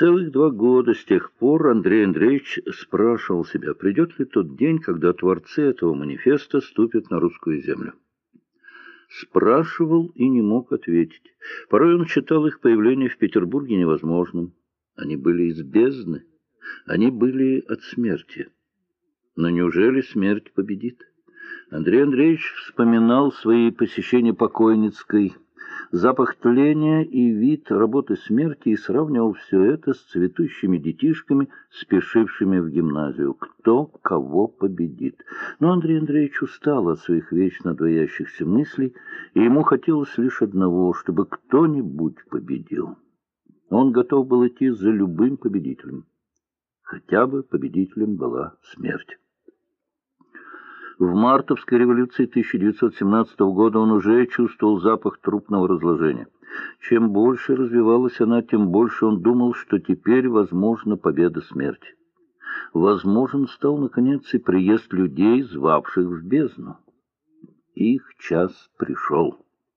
Целых 2 года с тех пор Андрей Андреевич спрашивал себя, придет ли тот день, когда творцы этого манифеста ступят на русскую землю. Спрашивал и не мог ответить. Порой он считал их появление в Петербурге невозможным. Они были из бездны, они были от смерти. Но неужели смерть победит? Андрей Андреевич вспоминал свои посещения покойницкой, запах тления и вид работы смерти, и сравнивал все это с цветущими детишками, спешившими в гимназию. Кто кого победит? Но Андрей Андреевич устал от своих вечно двоящихся мыслей, и ему хотелось лишь одного, чтобы кто-нибудь победил. Он готов был идти за любым победителем. Хотя бы победителем была смерть. В мартовской революции 1917 года он уже чувствовал запах трупного разложения. Чем больше развивалась она, тем больше он думал, что теперь возможна победа смерти. Возможен стал, наконец, и приезд людей, звавших в бездну. Их час пришел.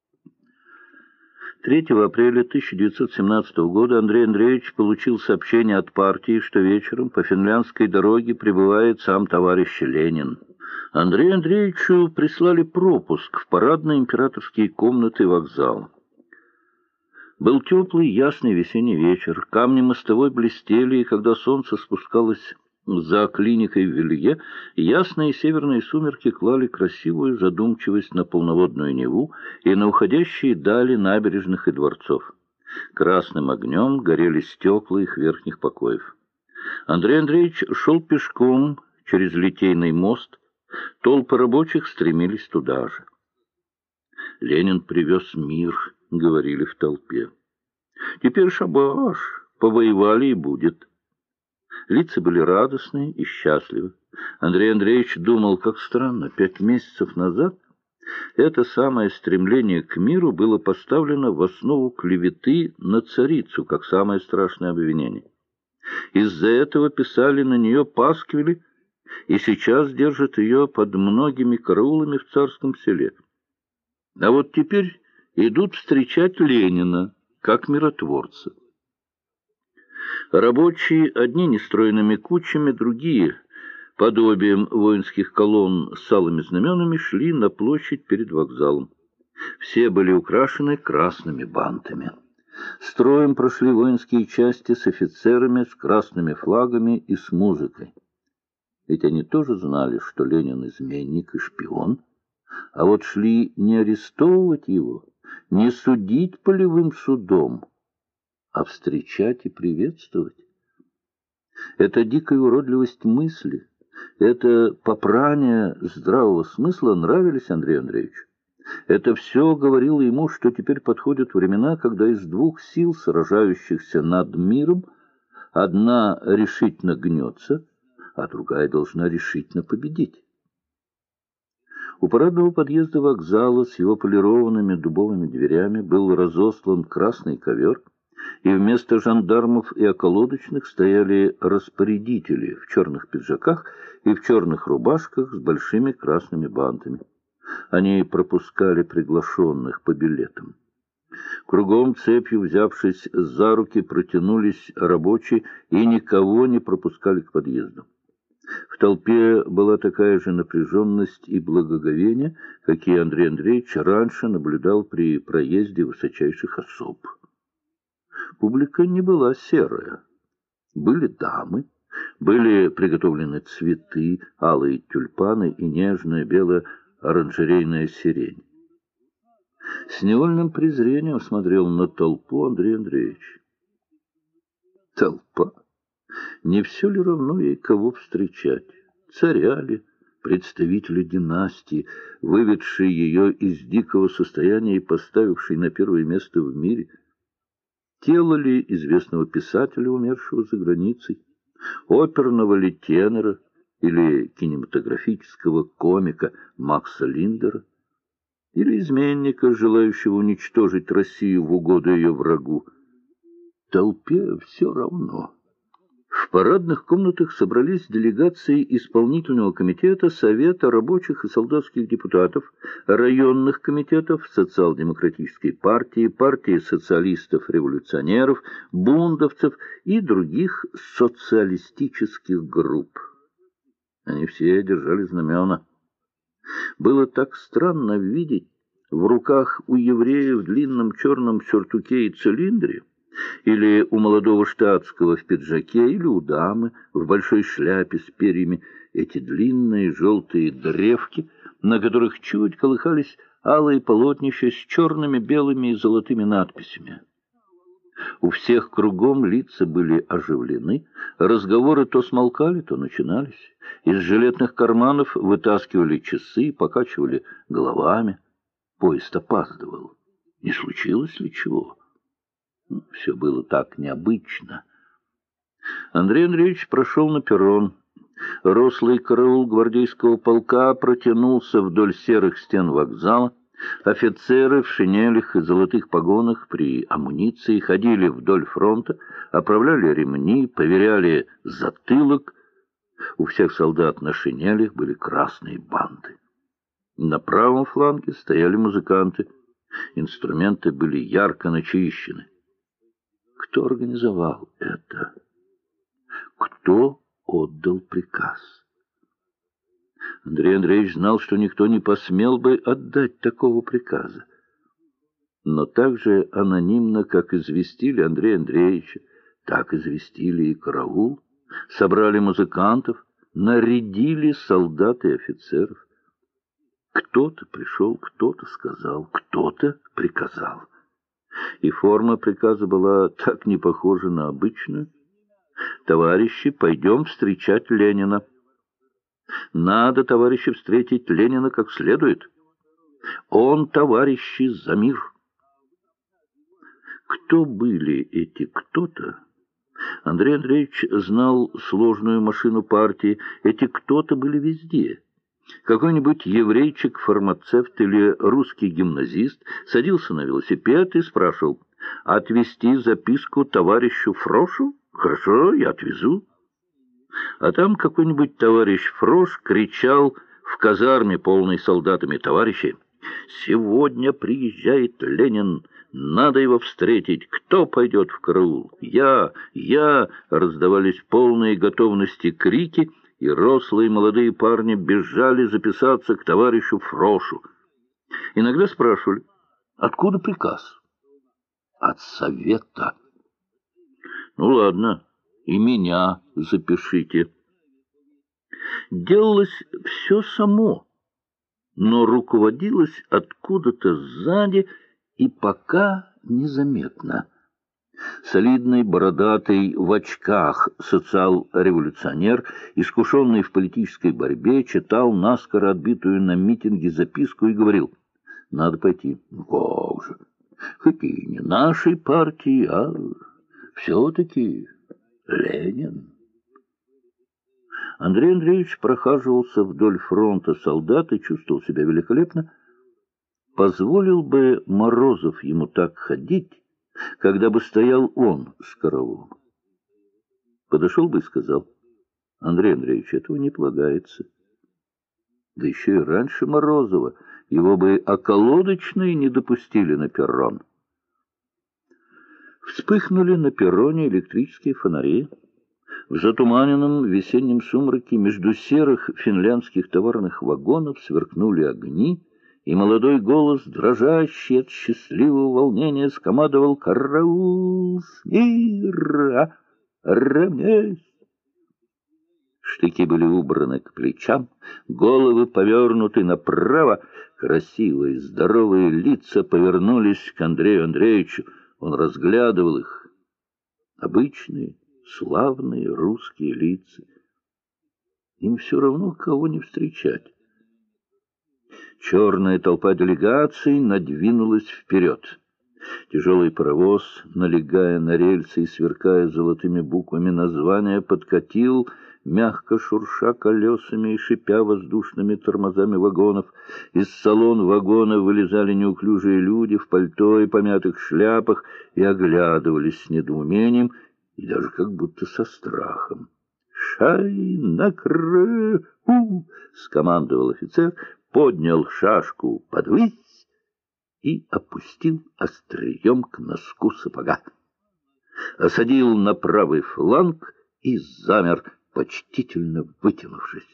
3 апреля 1917 года Андрей Андреевич получил сообщение от партии, что вечером по финляндской дороге прибывает сам товарищ Ленин. Андрею Андреевичу прислали пропуск в парадные императорские комнаты вокзала. Был теплый, ясный весенний вечер. Камни мостовой блестели, и когда солнце спускалось за клиникой в Вилье, ясные северные сумерки клали красивую задумчивость на полноводную Неву и на уходящие дали набережных и дворцов. Красным огнем горели стекла их верхних покоев. Андрей Андреевич шел пешком через Литейный мост. Толпы рабочих стремились туда же. «Ленин привез мир», — говорили в толпе. «Теперь шабаш, повоевали и будет». Лица были радостные и счастливы. Андрей Андреевич думал, как странно, 5 месяцев назад это самое стремление к миру было поставлено в основу клеветы на царицу, как самое страшное обвинение. Из-за этого писали на нее пасквили, и сейчас держат ее под многими караулами в Царском Селе. А вот теперь идут встречать Ленина как миротворца. Рабочие, одни нестроенными кучами, другие, подобием воинских колонн с алыми знаменами, шли на площадь перед вокзалом. Все были украшены красными бантами. Строем прошли воинские части с офицерами, с красными флагами и с музыкой. Ведь они тоже знали, что Ленин изменник и шпион, а вот шли не арестовывать его, не судить полевым судом, а встречать и приветствовать. Эта дикая уродливость мысли, это попрание здравого смысла нравились Андрею Андреевичу. Это все говорило ему, что теперь подходят времена, когда из 2 сил, сражающихся над миром, одна решительно гнется, а другая должна решительно победить. У парадного подъезда вокзала с его полированными дубовыми дверями был разослан красный ковер, и вместо жандармов и околоточных стояли распорядители в черных пиджаках и в черных рубашках с большими красными бантами. Они пропускали приглашенных по билетам. Кругом цепью, взявшись за руки, протянулись рабочие и никого не пропускали к подъезду. В толпе была такая же напряженность и благоговение, какие Андрей Андреевич раньше наблюдал при проезде высочайших особ. Публика не была серая. Были дамы, были приготовлены цветы, алые тюльпаны и нежная белая оранжерейная сирень. С невольным презрением смотрел на толпу Андрей Андреевич. Толпа? Не все ли равно ей кого встречать? Царя ли, представителя династии, выведший ее из дикого состояния и поставивший на первое место в мире? Тело ли известного писателя, умершего за границей? Оперного ли тенора или кинематографического комика Макса Линдера? Или изменника, желающего уничтожить Россию в угоду ее врагу? Толпе все равно. В парадных комнатах собрались делегации исполнительного комитета Совета рабочих и солдатских депутатов, районных комитетов социал-демократической партии, партии социалистов-революционеров, бундовцев и других социалистических групп. Они все держали знамена. Было так странно видеть в руках у еврея в длинном черном сюртуке и цилиндре, или у молодого штатского в пиджаке, или у дамы в большой шляпе с перьями эти длинные желтые древки, на которых чуть колыхались алые полотнища с черными, белыми и золотыми надписями. У всех кругом лица были оживлены, разговоры то смолкали, то начинались. Из жилетных карманов вытаскивали часы, покачивали головами. Поезд опаздывал. Не случилось ли чего? Все было так необычно. Андрей Андреевич прошел на перрон. Рослый караул гвардейского полка протянулся вдоль серых стен вокзала. Офицеры в шинелях и золотых погонах при амуниции ходили вдоль фронта, оправляли ремни, поверяли затылок. У всех солдат на шинелях были красные банты. На правом фланге стояли музыканты. Инструменты были ярко начищены. Кто организовал это? Кто отдал приказ? Андрей Андреевич знал, что никто не посмел бы отдать такого приказа. Но так же анонимно, как известили Андрея Андреевича, так известили и караул, собрали музыкантов, нарядили солдат и офицеров. Кто-то пришел, кто-то сказал, кто-то приказал. И форма приказа была так не похожа на обычную. «Товарищи, пойдем встречать Ленина. Надо, товарищи, встретить Ленина как следует. Он, товарищи, за мир». Кто были эти кто-то? Андрей Андреевич знал сложную машину партии. Эти кто-то были везде. Какой-нибудь еврейчик-фармацевт или русский гимназист садился на велосипед и спрашивал: «Отвезти записку товарищу Фрошу? Хорошо, я отвезу». А там какой-нибудь товарищ Фрош кричал в казарме, полной солдатами: «Товарищи, сегодня приезжает Ленин, надо его встретить. Кто пойдет в караул? Я!» Раздавались полные готовности крики, и рослые молодые парни бежали записаться к товарищу Фрошу. Иногда спрашивали: «Откуда приказ?» «От совета». «Ну ладно, и меня запишите». Делалось все само, но руководилось откуда-то сзади и пока незаметно. Солидный, бородатый, в очках социал-революционер, искушенный в политической борьбе, читал наскоро отбитую на митинге записку и говорил: «Надо пойти». «Ну как же, хоть и не нашей партии, а все-таки Ленин». Андрей Андреевич прохаживался вдоль фронта солдат и чувствовал себя великолепно. Позволил бы Морозов ему так ходить, когда бы стоял он с караулом? Подошел бы и сказал: «Андрей Андреевич, этого не полагается». Да еще и раньше Морозова, его бы околодочные не допустили на перрон. Вспыхнули на перроне электрические фонари. В затуманенном весеннем сумраке между серых финляндских товарных вагонов сверкнули огни, и молодой голос, дрожащий от счастливого волнения, скомандовал: «Караул! Смирно! Равняйсь!» Штыки были убраны к плечам, головы повернуты направо, красивые, здоровые лица повернулись к Андрею Андреевичу. Он разглядывал их. Обычные, славные русские лица. Им все равно, кого не встречать. Черная толпа делегаций надвинулась вперед. Тяжелый паровоз, налегая на рельсы и сверкая золотыми буквами названия, подкатил, мягко шурша колесами и шипя воздушными тормозами вагонов. Из салон вагона вылезали неуклюжие люди в пальто и помятых шляпах и оглядывались с недоумением. и даже как будто со страхом. «Шай накрыл!» — скомандовал офицер, поднял шашку подвысь и опустил острием к носку сапога. Осадил на правый фланг и замер, почтительно вытянувшись.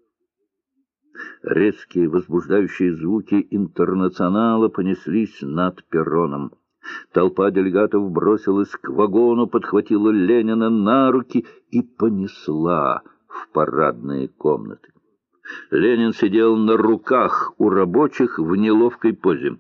Резкие возбуждающие звуки интернационала понеслись над перроном. Толпа делегатов бросилась к вагону, подхватила Ленина на руки и понесла в парадные комнаты. Ленин сидел на руках у рабочих в неловкой позе.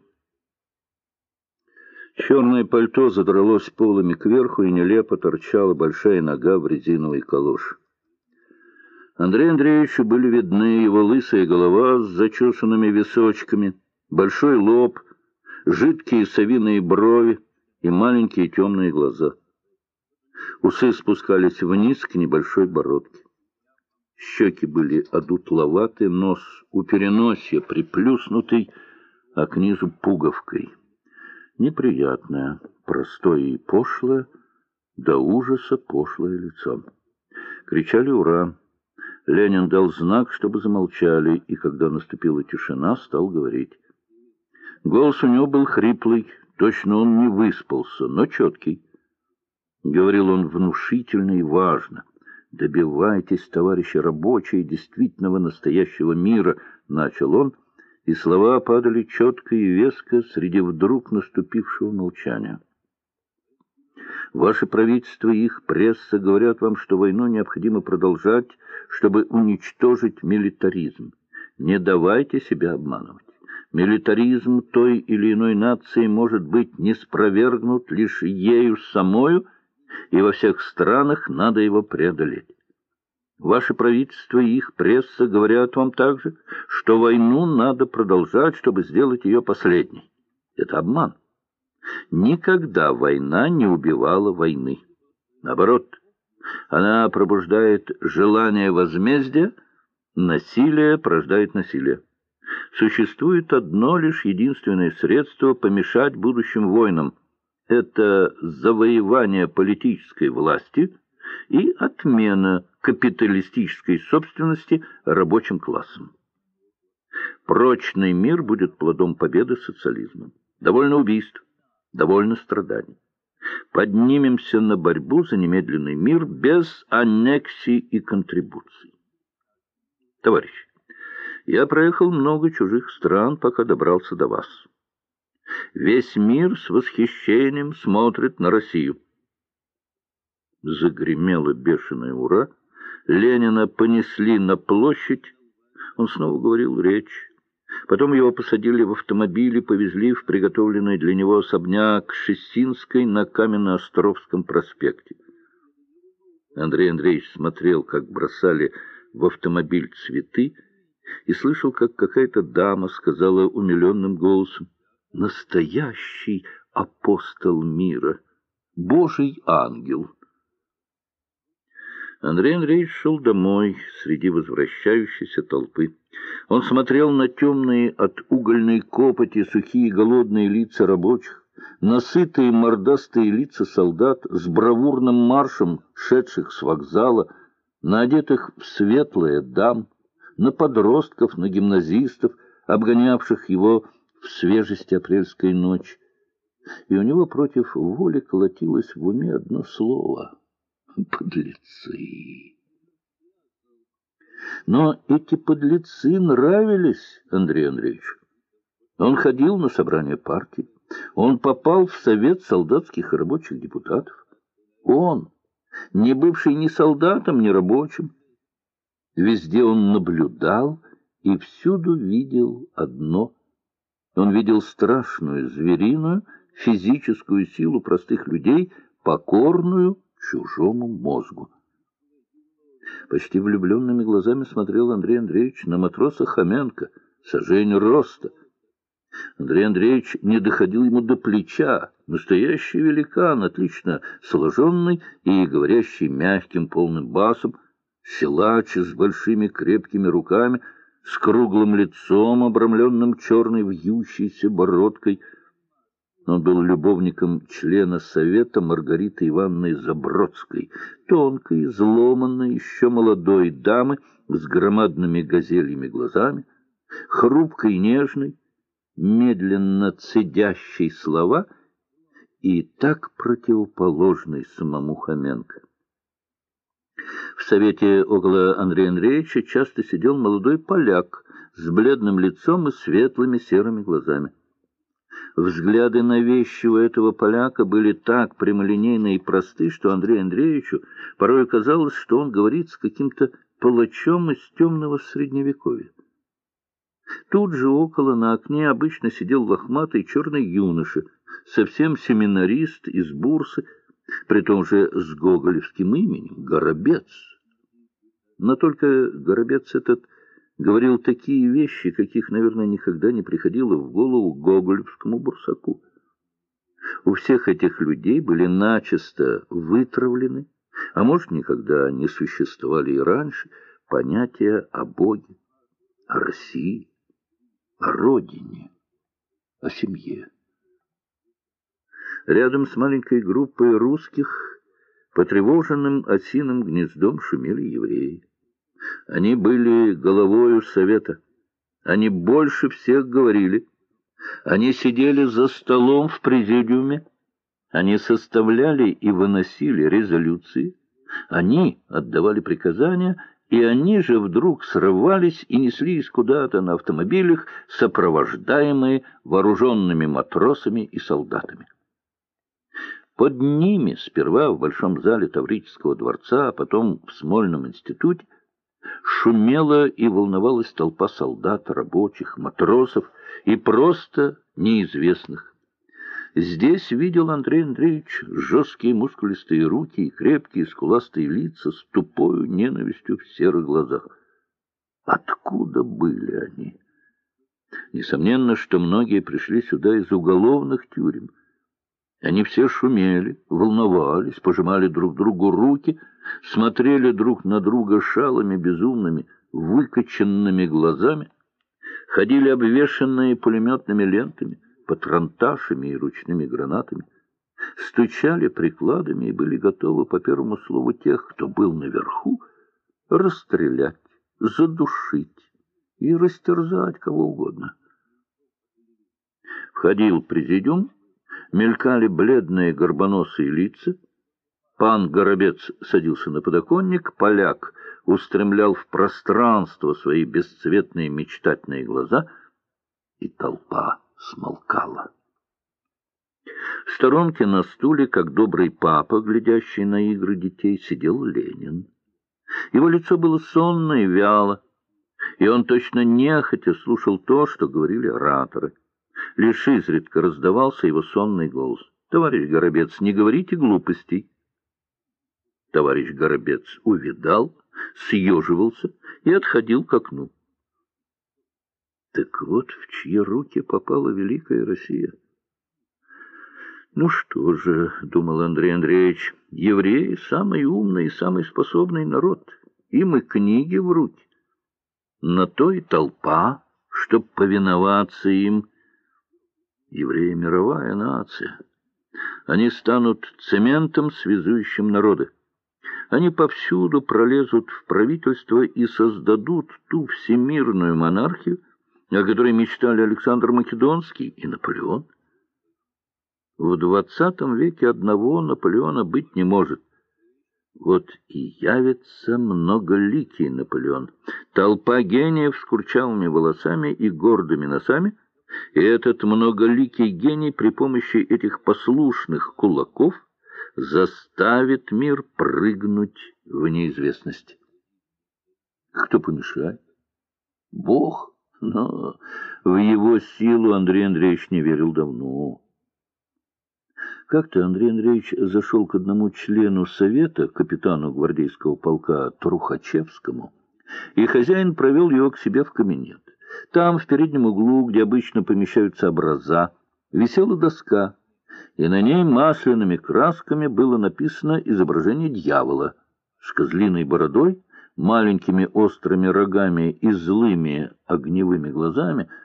Черное пальто задралось полами кверху, и нелепо торчала большая нога в резиновой калоше. Андрею Андреевичу были видны его лысая голова с зачесанными височками, большой лоб, жидкие совиные брови и маленькие темные глаза. Усы спускались вниз к небольшой бородке. Щеки были одутловаты, нос у переносья приплюснутый, а к низу пуговкой. Неприятное, простое и пошлое, до ужаса пошлое лицо. Кричали «Ура!». Ленин дал знак, чтобы замолчали, и когда наступила тишина, стал говорить. Голос у него был хриплый, точно он не выспался, но четкий. Говорил он внушительно и важно. «Добивайтесь, товарищи рабочие, действительного настоящего мира», — начал он, и слова падали четко и веско среди вдруг наступившего молчания. Ваше правительство и их пресса говорят вам, что войну необходимо продолжать, чтобы уничтожить милитаризм. Не давайте себя обманывать. Милитаризм той или иной нации может быть ниспровергнут лишь ею самою, и во всех странах надо его преодолеть. Ваше правительство и их пресса говорят вам также, что войну надо продолжать, чтобы сделать ее последней. Это обман. Никогда война не убивала войны. Наоборот, она пробуждает желание возмездия, насилие порождает насилие. Существует одно лишь единственное средство помешать будущим войнам. Это завоевание политической власти и отмена капиталистической собственности рабочим классом. Прочный мир будет плодом победы социализма. Довольно убийств, довольно страданий. Поднимемся на борьбу за немедленный мир без аннексий и контрибуций. Товарищи, я проехал много чужих стран, пока добрался до вас. Весь мир с восхищением смотрит на Россию. Загремело бешеное «Ура!». Ленина понесли на площадь. Он снова говорил речь. Потом его посадили в автомобиль и повезли в приготовленный для него особняк Шесинской на Каменноостровском проспекте. Андрей Андреевич смотрел, как бросали в автомобиль цветы, и слышал, как какая-то дама сказала умиленным голосом: «Настоящий апостол мира, Божий ангел». Андрей Андреевич шел домой среди возвращающейся толпы. Он смотрел на темные от угольной копоти сухие голодные лица рабочих, на сытые мордастые лица солдат с бравурным маршем, шедших с вокзала, на одетых в светлое дам, на подростков, на гимназистов, обгонявших его в свежести апрельской ночи. И у него против воли колотилось в уме одно слово — подлецы. Но эти подлецы нравились Андрею Андреевичу. Он ходил на собрания партии, он попал в совет солдатских и рабочих депутатов. Он, не бывший ни солдатом, ни рабочим, везде он наблюдал и всюду видел одно. Он видел страшную звериную физическую силу простых людей, покорную чужому мозгу. Почти влюбленными глазами смотрел Андрей Андреевич на матроса Хоменко, сажень роста. Андрей Андреевич не доходил ему до плеча. Настоящий великан, отлично сложенный и говорящий мягким полным басом, силач с большими крепкими руками, с круглым лицом, обрамленным черной вьющейся бородкой. Он был любовником члена Совета Маргариты Ивановны Забродской, тонкой, изломанной, еще молодой дамы с громадными газельями глазами, хрупкой и нежной, медленно цедящей слова и так противоположной самому Хоменко. В Совете около Андрея Андреевича часто сидел молодой поляк с бледным лицом и светлыми серыми глазами. Взгляды навязчивого этого поляка были так прямолинейны и просты, что Андрею Андреевичу порой казалось, что он говорит с каким-то палачом из темного средневековья. Тут же около на окне обычно сидел лохматый черный юноша, совсем семинарист из Бурсы, при том же с гоголевским именем — Горобец. Но только Горобец этот говорил такие вещи, каких, наверное, никогда не приходило в голову гоголевскому бурсаку. У всех этих людей были начисто вытравлены, а может, никогда не существовали и раньше, понятия о Боге, о России, о родине, о семье. Рядом с маленькой группой русских, потревоженным осиным гнездом, шумели евреи. Они были головою Совета. Они больше всех говорили. Они сидели за столом в президиуме. Они составляли и выносили резолюции. Они отдавали приказания, и они же вдруг срывались и неслись куда-то на автомобилях, сопровождаемые вооруженными матросами и солдатами. Под ними, сперва в Большом зале Таврического дворца, а потом в Смольном институте, шумела и волновалась толпа солдат, рабочих, матросов и просто неизвестных. Здесь видел Андрей Андреевич жесткие мускулистые руки и крепкие скуластые лица с тупою ненавистью в серых глазах. Откуда были они? Несомненно, что многие пришли сюда из уголовных тюрем. Они все шумели, волновались, пожимали друг другу руки, смотрели друг на друга шалыми, безумными, выкоченными глазами, ходили обвешанные пулеметными лентами, патронташами и ручными гранатами, стучали прикладами и были готовы по первому слову тех, кто был наверху, расстрелять, задушить и растерзать кого угодно. Входил президиум, мелькали бледные горбоносые лица. Пан Горобец садился на подоконник, поляк устремлял в пространство свои бесцветные мечтательные глаза, и толпа смолкала. В сторонке на стуле, как добрый папа, глядящий на игры детей, сидел Ленин. Его лицо было сонно и вяло, и он точно нехотя слушал то, что говорили ораторы. Лишь изредка раздавался его сонный голос. «Товарищ Горобец, не говорите глупостей». Товарищ Горобец увидал, съеживался и отходил к окну. Так вот, в чьи руки попала великая Россия. «Ну что же, — думал Андрей Андреевич, — евреи — самый умный и самый способный народ. Им и книги в руки. На то и толпа, чтоб повиноваться им. Евреи — мировая нация. Они станут цементом, связующим народы. Они повсюду пролезут в правительство и создадут ту всемирную монархию, о которой мечтали Александр Македонский и Наполеон. В XX веке одного Наполеона быть не может. Вот и явится многоликий Наполеон. Толпа гениев с курчавыми волосами и гордыми носами, и этот многоликий гений при помощи этих послушных кулаков заставит мир прыгнуть в неизвестность. Кто помешает? Бог? Но в его силу Андрей Андреевич не верил давно. Как-то Андрей Андреевич зашел к одному члену совета, капитану гвардейского полка Трухачевскому, и хозяин провел его к себе в кабинет. Там, в переднем углу, где обычно помещаются образа, висела доска, и на ней масляными красками было написано изображение дьявола с козлиной бородой, маленькими острыми рогами и злыми огневыми глазами.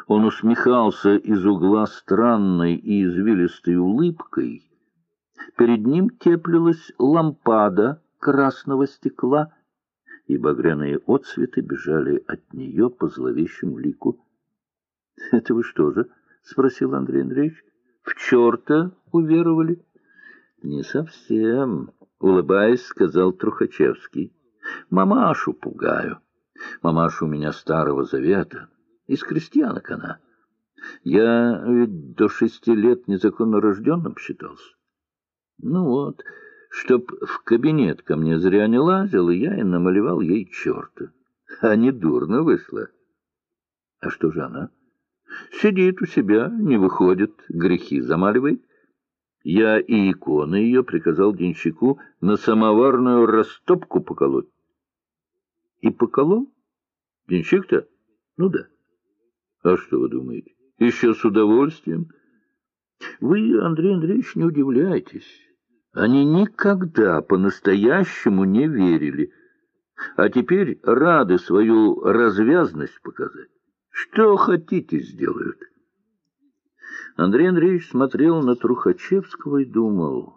Он усмехался из угла странной и извилистой улыбкой. Перед ним теплилась лампада красного стекла, и багряные отсветы бежали от нее по зловещему лику. — Это вы что же? — спросил Андрей Андреевич. — В черта уверовали? — Не совсем, — улыбаясь, сказал Трухачевский. — Мамашу пугаю. Мамаша у меня Старого Завета, из крестьянок она. Я ведь до 6 лет незаконно рожденным считался. Ну вот, чтоб в кабинет ко мне зря не лазил, и я и намалевал ей черта. А не дурно вышло. А что же она? Сидит у себя, не выходит, грехи замаливает. Я и иконы ее приказал денщику на самоварную растопку поколоть. И поколол? Денщик-то? Ну да. А что вы думаете? Еще с удовольствием. Вы, Андрей Андреевич, не удивляйтесь. Они никогда по-настоящему не верили, а теперь рады свою развязность показать. Что хотите, сделают. Андрей Андреевич смотрел на Трухачевского и думал: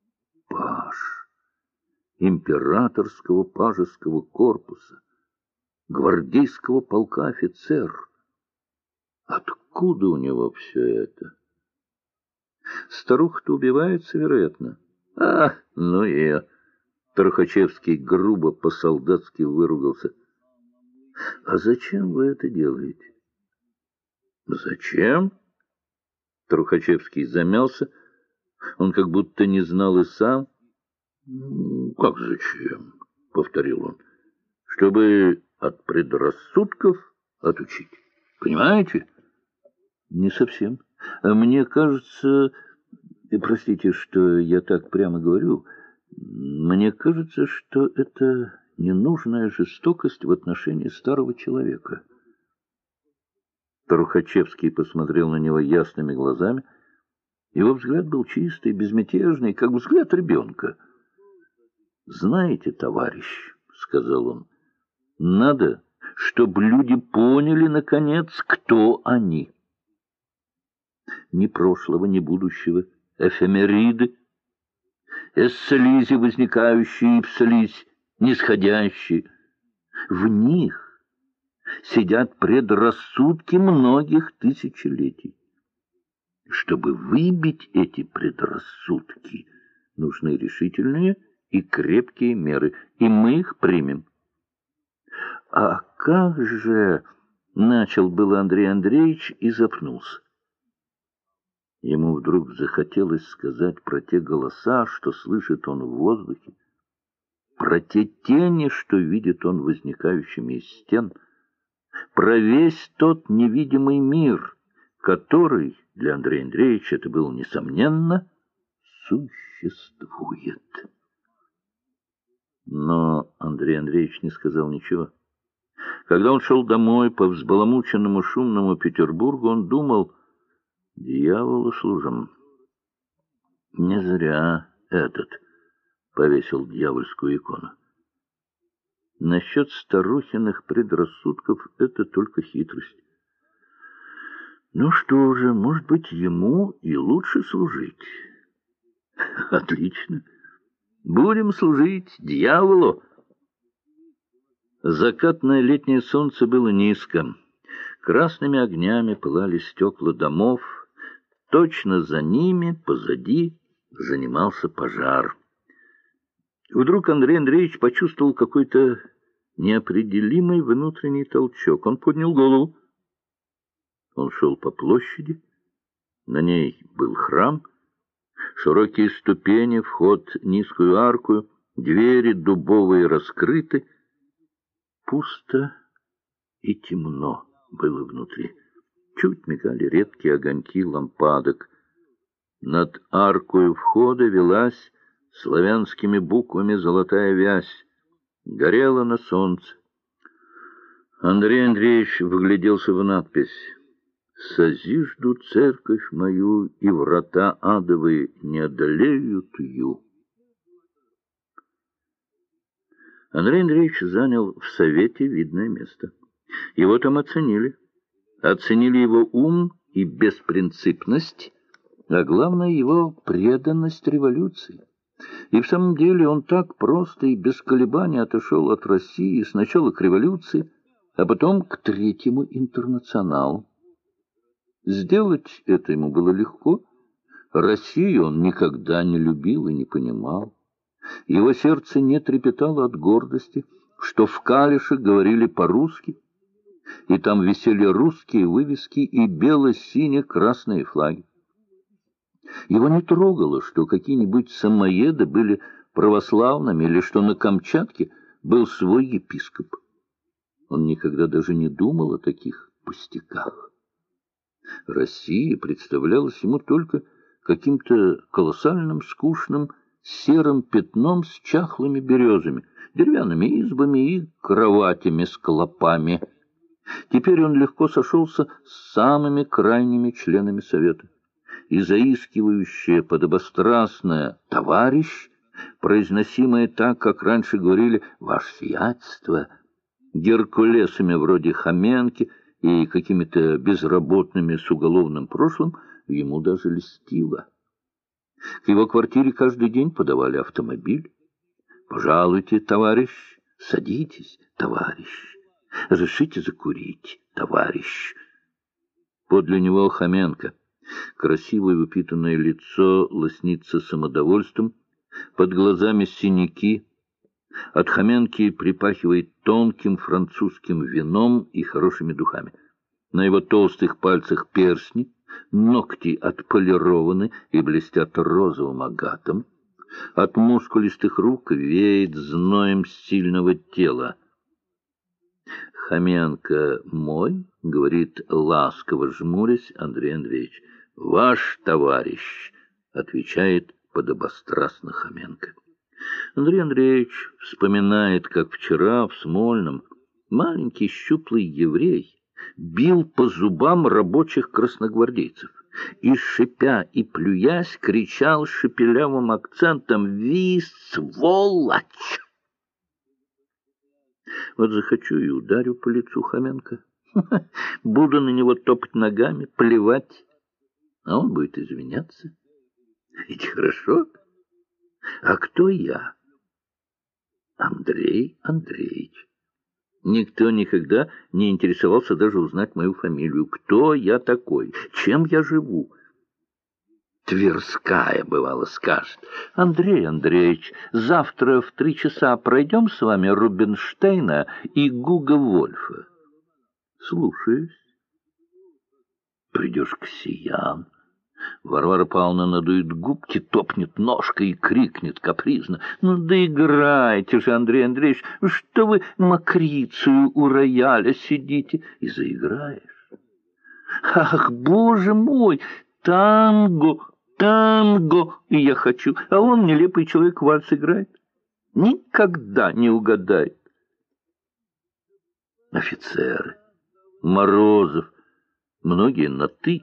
паж императорского пажеского корпуса, гвардейского полка офицер. Откуда у него все это? Старуха-то убивается, вероятно. А, ну и... Трухачевский грубо по-солдатски выругался. — А зачем вы это делаете? — Зачем? Трухачевский замялся. Он как будто не знал и сам. — Как зачем? — повторил он. — Чтобы от предрассудков отучить. Понимаете? — Не совсем. Мне кажется... Простите, что я так прямо говорю... Мне кажется, что это ненужная жестокость в отношении старого человека. Трухачевский посмотрел на него ясными глазами. Его взгляд был чистый, безмятежный, как взгляд ребенка. — Знаете, товарищ, — сказал он, — надо, чтобы люди поняли, наконец, кто они. Ни прошлого, ни будущего, эфемериды, слизи, возникающие в слизь, нисходящие. В них сидят предрассудки многих тысячелетий. Чтобы выбить эти предрассудки, нужны решительные и крепкие меры, и мы их примем. — А как же... — начал был Андрей Андреевич и запнулся. Ему вдруг захотелось сказать про те голоса, что слышит он в воздухе, про те тени, что видит он возникающими из стен, про весь тот невидимый мир, который, для Андрея Андреевича это был, несомненно, существует. Но Андрей Андреевич не сказал ничего. Когда он шел домой по взбаламученному шумному Петербургу, он думал: дьяволу служим. Не зря этот повесил дьявольскую икону. Насчет старухиных предрассудков это только хитрость. Ну что же, может быть, ему и лучше служить. Отлично. Будем служить дьяволу. Закатное летнее солнце было низко. Красными огнями пылали стекла домов. Точно за ними, позади, занимался пожар. Вдруг Андрей Андреевич почувствовал какой-то неопределимый внутренний толчок. Он поднял голову. Он шел по площади. На ней был храм. Широкие ступени, вход в низкую арку, двери дубовые раскрыты. Пусто и темно было внутри. Чуть мигали редкие огоньки лампадок. Над аркою входа велась славянскими буквами золотая вязь. Горела на солнце. Андрей Андреевич вгляделся в надпись: «Созижду церковь мою, и врата адовые не одолеют ее». Андрей Андреевич занял в совете видное место. Его там оценили. оценили его ум и беспринципность, а главное его преданность революции. И в самом деле он так просто и без колебаний отошел от России сначала к революции, а потом к Третьему интернационалу. Сделать это ему было легко. Россию он никогда не любил и не понимал. Его сердце не трепетало от гордости, что в Калише говорили по-русски, и там висели русские вывески и бело-сине-красные флаги. Его не трогало, что какие-нибудь самоеды были православными или что на Камчатке был свой епископ. Он никогда даже не думал о таких пустяках. Россия представлялась ему только каким-то колоссальным, скучным, серым пятном с чахлыми березами, деревянными избами и кроватями с клопами. Теперь он легко сошелся с самыми крайними членами Совета. И заискивающее подобострастное «товарищ», произносимое так, как раньше говорили «ваше сиятельство», геркулесами вроде Хоменки и какими-то безработными с уголовным прошлым, ему даже льстило. К его квартире каждый день подавали автомобиль. «Пожалуйте, товарищ, садитесь, товарищ, разрешите закурить, товарищ». Подле него Хоменко. Красивое упитанное лицо лоснится самодовольством, под глазами синяки. От Хоменки припахивает тонким французским вином и хорошими духами. На его толстых пальцах перстни, ногти отполированы и блестят розовым агатом. От мускулистых рук веет зноем сильного тела. «Хоменко мой», — говорит ласково жмурясь Андрей Андреевич. «Ваш товарищ», — отвечает подобострастно Хоменко. Андрей Андреевич вспоминает, как вчера в Смольном маленький щуплый еврей бил по зубам рабочих красногвардейцев и, шипя и плюясь, кричал шепелявым акцентом «Ви, сволочь!». Вот захочу и ударю по лицу Хоменко. Буду на него топать ногами, плевать, а он будет извиняться. Ведь хорошо. А кто я? Андрей Андреевич. Никто никогда не интересовался даже узнать мою фамилию. Кто я такой? Чем я живу? Тверская, бывало, скажет: «Андрей Андреевич, завтра в 3 часа пройдем с вами Рубинштейна и Гуга Вольфа». Слушаюсь. Придешь к Сиян. Варвара Павловна надует губки, топнет ножкой и крикнет капризно: «Ну да играйте же, Андрей Андреевич, что вы мокрицею у рояля сидите?» И заиграешь. «Ах, боже мой, танго, танго!» И я хочу, а он, нелепый человек, вальс играет. Никогда не угадает. Офицеры, Морозов, многие на «ты»,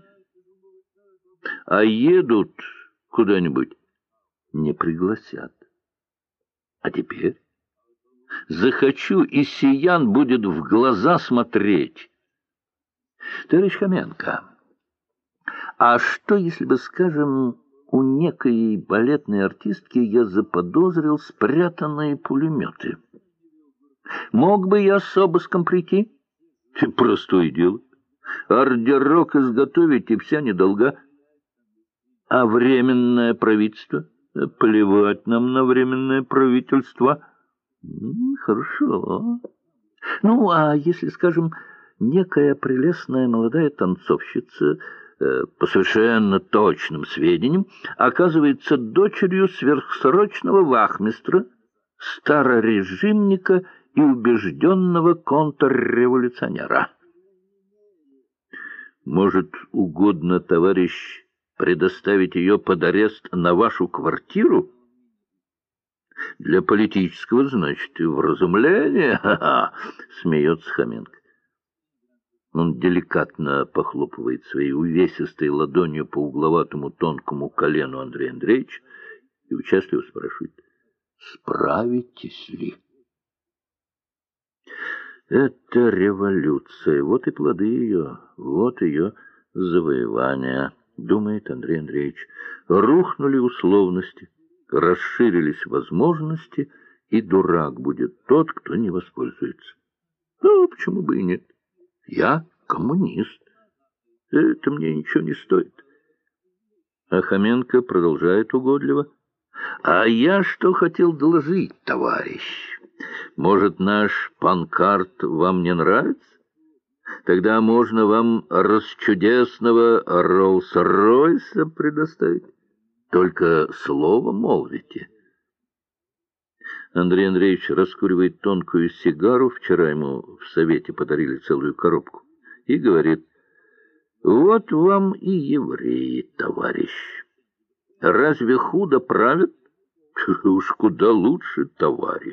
а едут куда-нибудь, не пригласят. А теперь захочу, и Сиян будет в глаза смотреть. Товарищ Хоменко, а что, если бы, скажем, у некой балетной артистки я заподозрил спрятанные пулеметы? Мог бы я с обыском прийти? Простое дело. Ордерок изготовить, и вся недолга. А временное правительство? Плевать нам на временное правительство. Хорошо. Ну, а если, скажем, некая прелестная молодая танцовщица, по совершенно точным сведениям, оказывается дочерью сверхсрочного вахмистра, старорежимника и убежденного контрреволюционера? Может, угодно, товарищ, предоставить ее под арест на вашу квартиру? Для политического, значит, и вразумления? Ха-ха! Смеется Хоменко. Он деликатно похлопывает своей увесистой ладонью по угловатому тонкому колену Андрея Андреевича и участливо спрашивает: «Справитесь ли?» Это революция, вот и плоды ее, вот ее завоевания, думает Андрей Андреевич. Рухнули условности, расширились возможности, и дурак будет тот, кто не воспользуется. Ну, почему бы и нет? Я коммунист. Это мне ничего не стоит. А Хоменко продолжает угодливо. А я что хотел доложить, товарищ? Может, наш панкарт вам не нравится? Тогда можно вам расчудесного Роллс-Ройса предоставить. Только слово молвите. Андрей Андреевич раскуривает тонкую сигару, вчера ему в совете подарили целую коробку, и говорит: вот вам и евреи, товарищ. Разве худо правят? Уж куда лучше, товарищ.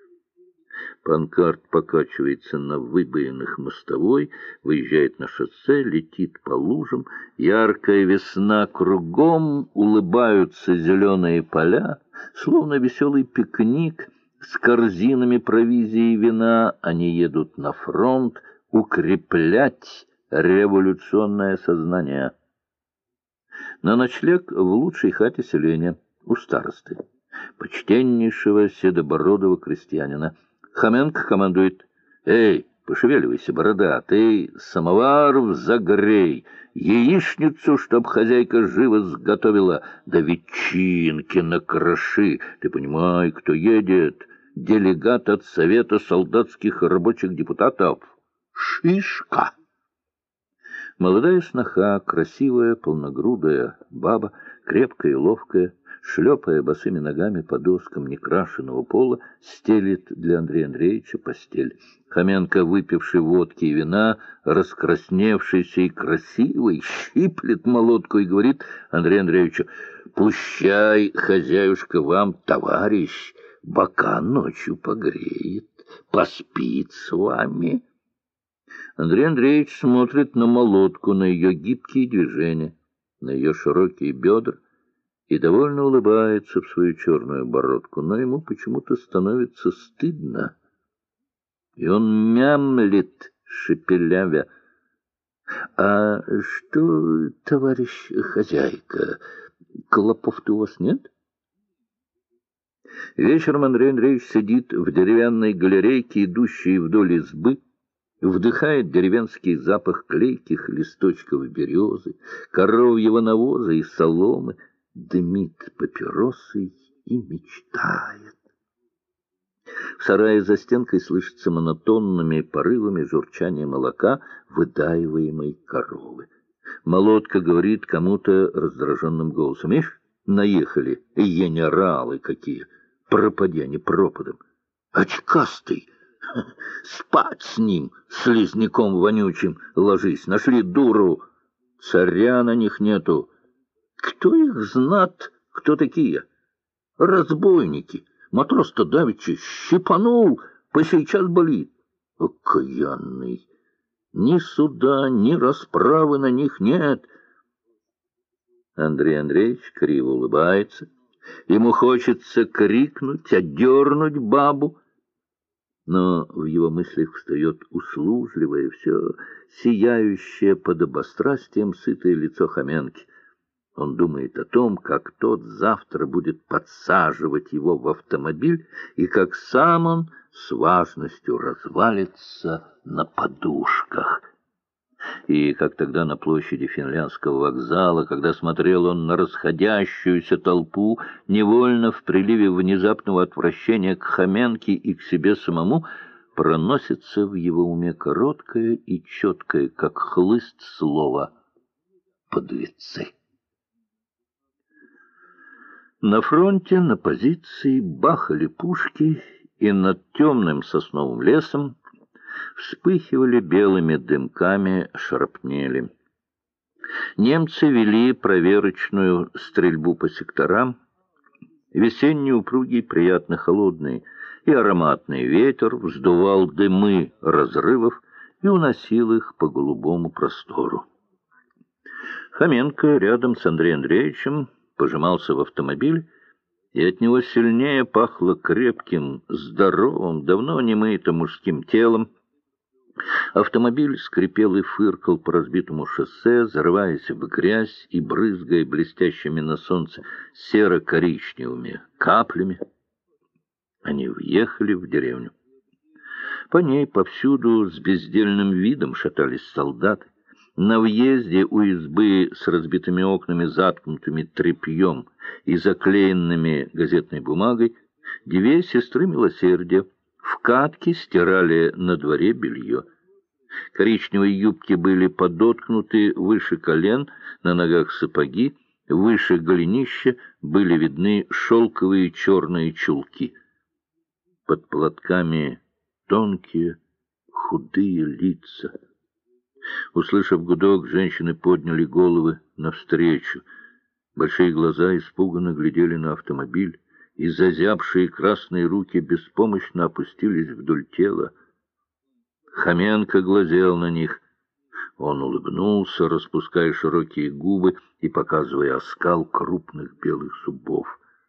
Панкарт покачивается на выбоинах мостовой, выезжает на шоссе, летит по лужам. Яркая весна кругом, улыбаются зеленые поля, словно веселый пикник с корзинами провизии и вина. Они едут на фронт укреплять революционное сознание. На ночлег в лучшей хате селения, у старосты, почтеннейшего седобородого крестьянина. Хоменко командует: «Эй, пошевеливайся, борода, ты самовар загрей, яичницу, чтоб хозяйка живо сготовила, да ветчинки накроши. Ты понимай, кто едет? Делегат от Совета солдатских и рабочих депутатов. Шишка!» Молодая сноха, красивая, полногрудая баба, крепкая и ловкая, шлепая босыми ногами по доскам некрашенного пола, стелит для Андрея Андреевича постель. Хоменко, выпивший водки и вина, раскрасневшийся и красивый, щиплет молотку и говорит Андрею Андреевичу: «Пущай, хозяюшка, вам, товарищ, бока ночью погреет, поспит с вами». Андрей Андреевич смотрит на молотку, на ее гибкие движения, на ее широкие бедра и довольно улыбается в свою черную бородку, но ему почему-то становится стыдно. И он мямлит, шепелявя: «А что, товарищ хозяйка, клопов-то у вас нет?» Вечером Андрей Андреевич сидит в деревянной галерейке, идущей вдоль избы, вдыхает деревенский запах клейких листочков березы, коровьего навоза и соломы, дымит папиросой и мечтает. В сарае за стенкой слышится монотонными порывами журчание молока выдаиваемой коровы. Молотка говорит кому-то раздраженным голосом: «Ишь, наехали генералы какие, пропади они пропадом. Очкастый! Спать с ним, слизняком вонючим, ложись. Нашли дуру, царя на них нету. Кто их знат, кто такие? Разбойники. Матрос-то давеча щипанул, по сейчас болит. Окаянный. Ни суда, ни расправы на них нет». Андрей Андреевич криво улыбается. Ему хочется крикнуть, отдернуть бабу, но в его мыслях встает услужливое, все сияющее подобострастием сытое лицо Хоменки. Он думает о том, как тот завтра будет подсаживать его в автомобиль и как сам он с важностью развалится на подушках. И как тогда на площади Финляндского вокзала, когда смотрел он на расходящуюся толпу, невольно в приливе внезапного отвращения к Хоменке и к себе самому, проносится в его уме короткое и четкое, как хлыст, слово «подлецы». На фронте, на позиции бахали пушки, и над темным сосновым лесом вспыхивали белыми дымками шрапнели. Немцы вели проверочную стрельбу по секторам. Весенний упругий, приятно холодный и ароматный ветер вздувал дымы разрывов и уносил их по голубому простору. Хоменко рядом с Андреем Андреевичем пожимался в автомобиль, и от него сильнее пахло крепким, здоровым, давно не мытым мужским телом. Автомобиль скрипел и фыркал по разбитому шоссе, зарываясь в грязь и брызгая блестящими на солнце серо-коричневыми каплями. Они въехали в деревню. По ней повсюду с бездельным видом шатались солдаты. На въезде у избы с разбитыми окнами, заткнутыми тряпьем и заклеенными газетной бумагой, две сестры милосердия в катке стирали на дворе белье. Коричневые юбки были подоткнуты выше колен, на ногах сапоги, выше голенища были видны шелковые черные чулки. Под платками тонкие, худые лица. Услышав гудок, женщины подняли головы навстречу. Большие глаза испуганно глядели на автомобиль, и зазябшие красные руки беспомощно опустились вдоль тела. Хоменко глазел на них. Он улыбнулся, распуская широкие губы и показывая оскал крупных белых зубов.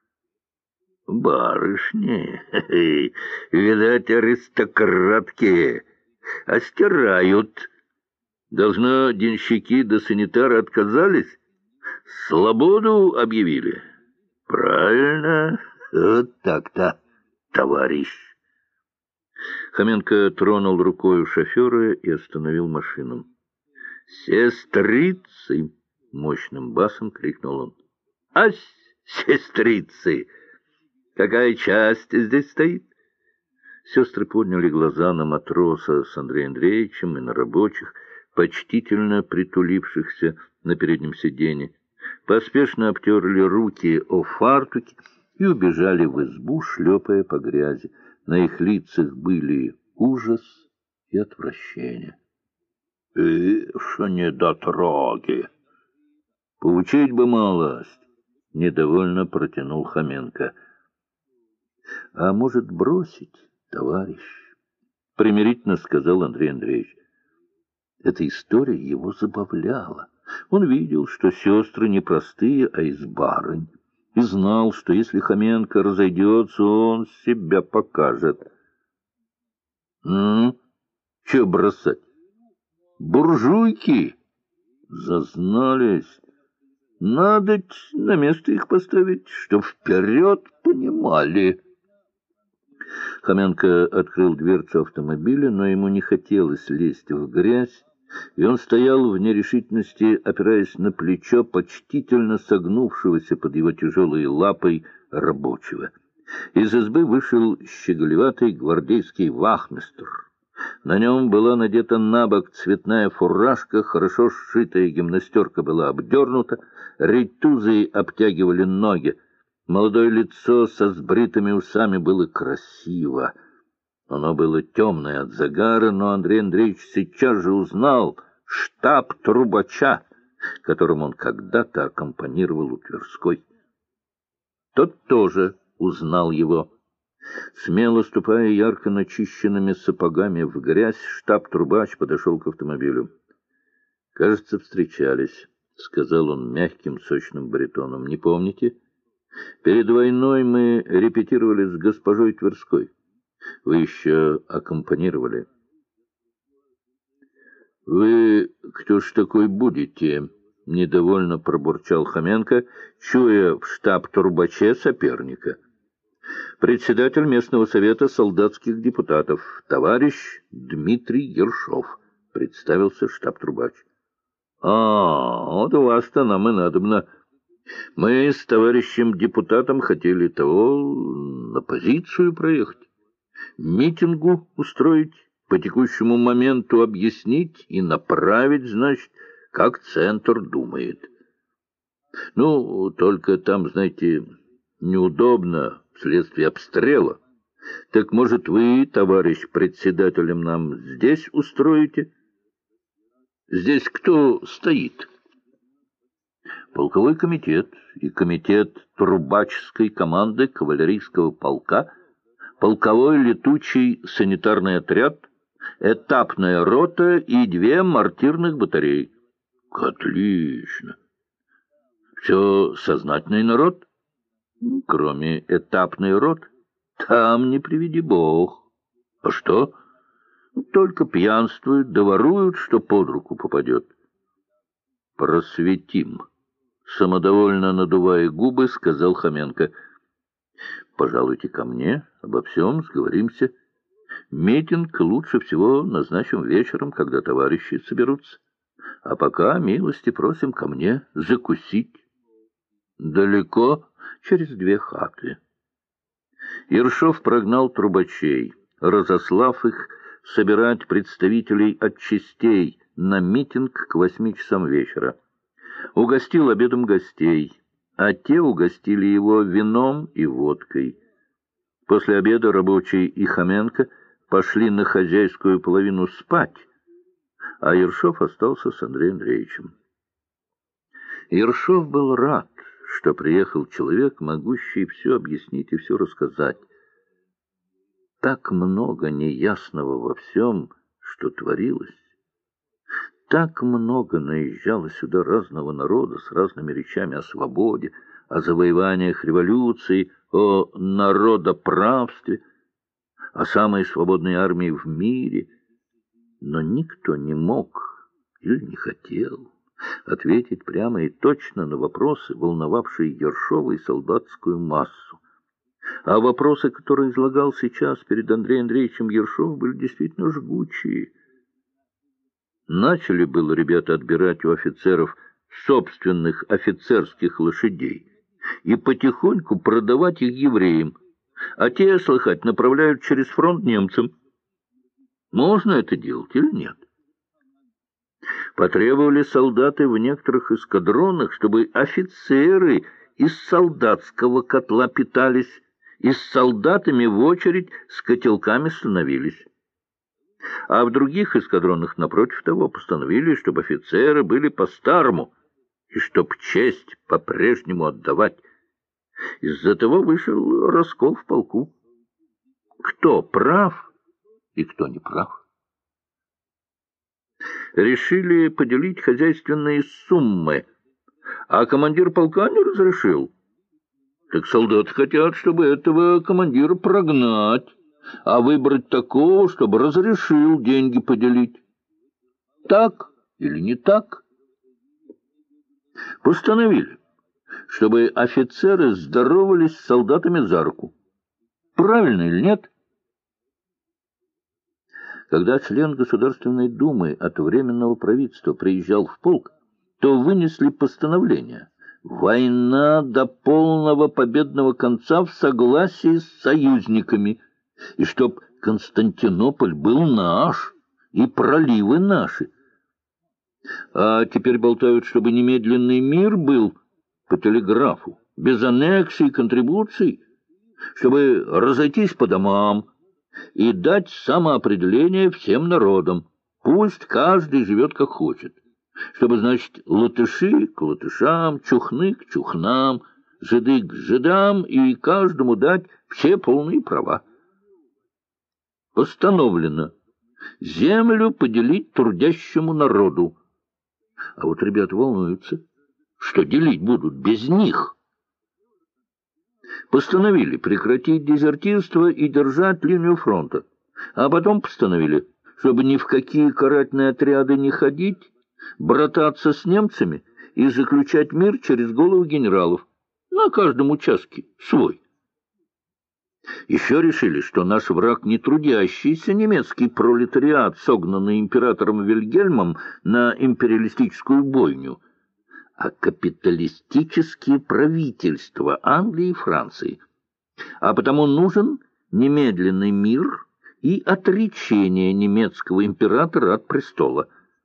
«Барышни, видать, аристократки, а стирают. Должно, денщики да санитары отказались? Свободу объявили? Правильно, вот так-то, товарищ». Хоменко тронул рукой шофера и остановил машину. «Сестрицы!» — мощным басом крикнул он. «Ась, сестрицы! Какая часть здесь стоит?» Сестры подняли глаза на матроса с Андреем Андреевичем и на рабочих, почтительно притулившихся на переднем сиденье, поспешно обтерли руки о фартуки и убежали в избу, шлепая по грязи. На их лицах были ужас и отвращение. «Ишь, недотроги! Поучить бы малость!» — недовольно протянул Хоменко. «А может, бросить, товарищ?» — примирительно сказал Андрей Андреевич. Эта история его забавляла. Он видел, что сестры не простые, а из барынь, и знал, что если Хоменко разойдется, он себя покажет. Че бросать? Буржуйки зазнались. Надо на место их поставить, чтоб вперед понимали. Хоменко открыл дверцу автомобиля, но ему не хотелось лезть в грязь, и он стоял в нерешительности, опираясь на плечо почтительно согнувшегося под его тяжелой лапой рабочего. Из избы вышел щеголеватый гвардейский вахмистр. На нем была надета набок цветная фуражка, хорошо сшитая гимнастерка была обдернута, рейтузы обтягивали ноги. Молодое лицо со сбритыми усами было красиво. Оно было темное от загара, но Андрей Андреевич сейчас же узнал штаб трубача, которым он когда-то аккомпанировал у Тверской. Тот тоже узнал его. Смело ступая ярко начищенными сапогами в грязь, штаб-трубач подошел к автомобилю. — Кажется, встречались, — сказал он мягким, сочным баритоном. — Не помните? Перед войной мы репетировали с госпожой Тверской. Вы еще аккомпанировали. — Вы кто ж такой будете? — недовольно пробурчал Хоменко, чуя в штаб-трубаче соперника. — Председатель местного совета солдатских депутатов, товарищ Дмитрий Ершов, — представился штаб-трубач. — вот у вас-то нам и надобно. Мы с товарищем депутатом хотели того на позицию проехать, митингу устроить, по текущему моменту объяснить и направить, значит, как центр думает. Ну, только там, знаете, неудобно вследствие обстрела. Так, может, вы, товарищ председателем, нам здесь устроите? Здесь кто стоит? Полковой комитет и комитет трубаческой команды кавалерийского полка, полковой летучий санитарный отряд, этапная рота и 2 мортирных батареи. Отлично. Все сознательный народ, кроме этапной роты. Там не приведи бог. А что? Только пьянствуют, да воруют, что под руку попадет. Просветим, самодовольно надувая губы, сказал Хоменко. Пожалуйте ко мне, обо всем сговоримся. Митинг лучше всего назначим вечером, когда товарищи соберутся. А пока милости просим ко мне закусить. Далеко, через 2 хаты. Ершов прогнал трубачей, разослав их собирать представителей от частей на митинг к 8 часам вечера. Угостил обедом гостей, а те угостили его вином и водкой. После обеда рабочие и Хоменко пошли на хозяйскую половину спать, а Ершов остался с Андреем Андреевичем. Ершов был рад, что приехал человек, могущий все объяснить и все рассказать. Так много неясного во всем, что творилось. Так много наезжало сюда разного народа с разными речами о свободе, о завоеваниях революции, о народоправстве, о самой свободной армии в мире. Но никто не мог или не хотел ответить прямо и точно на вопросы, волновавшие Ершова и солдатскую массу. А вопросы, которые излагал сейчас перед Андреем Андреевичем Ершов, были действительно жгучие. Начали было ребята отбирать у офицеров собственных офицерских лошадей и потихоньку продавать их евреям, а те, слыхать, направляют через фронт немцам. Можно это делать или нет? Потребовали солдаты в некоторых эскадронах, чтобы офицеры из солдатского котла питались, и с солдатами в очередь с котелками становились. А в других эскадронах, напротив того, постановили, чтобы офицеры были по-старому, и чтоб честь по-прежнему отдавать. Из-за того вышел раскол в полку. Кто прав и кто не прав? Решили поделить хозяйственные суммы, а командир полка не разрешил. Так солдаты хотят, чтобы этого командира прогнать, а выбрать такого, чтобы разрешил деньги поделить. Так или не так? Постановили, чтобы офицеры здоровались с солдатами за руку. Правильно или нет? Когда член Государственной Думы от Временного правительства приезжал в полк, то вынесли постановление: война до полного победного конца в согласии с союзниками, и чтоб Константинополь был наш, и проливы наши. А теперь болтают, чтобы немедленный мир был по телеграфу, без аннексий и контрибуций, чтобы разойтись по домам и дать самоопределение всем народам. Пусть каждый живет как хочет. Чтобы, значит, латыши к латышам, чухны к чухнам, жиды к жидам, и каждому дать все полные права. Постановлено землю поделить трудящему народу. А вот ребята волнуются, что делить будут без них. Постановили прекратить дезертирство и держать линию фронта. А потом постановили, чтобы ни в какие карательные отряды не ходить, брататься с немцами и заключать мир через голову генералов. На каждом участке свой. Еще решили, что наш враг не трудящийся немецкий пролетариат, согнанный императором Вильгельмом на империалистическую бойню, а капиталистические правительства Англии и Франции. А потому нужен немедленный мир и отречение немецкого императора от престола.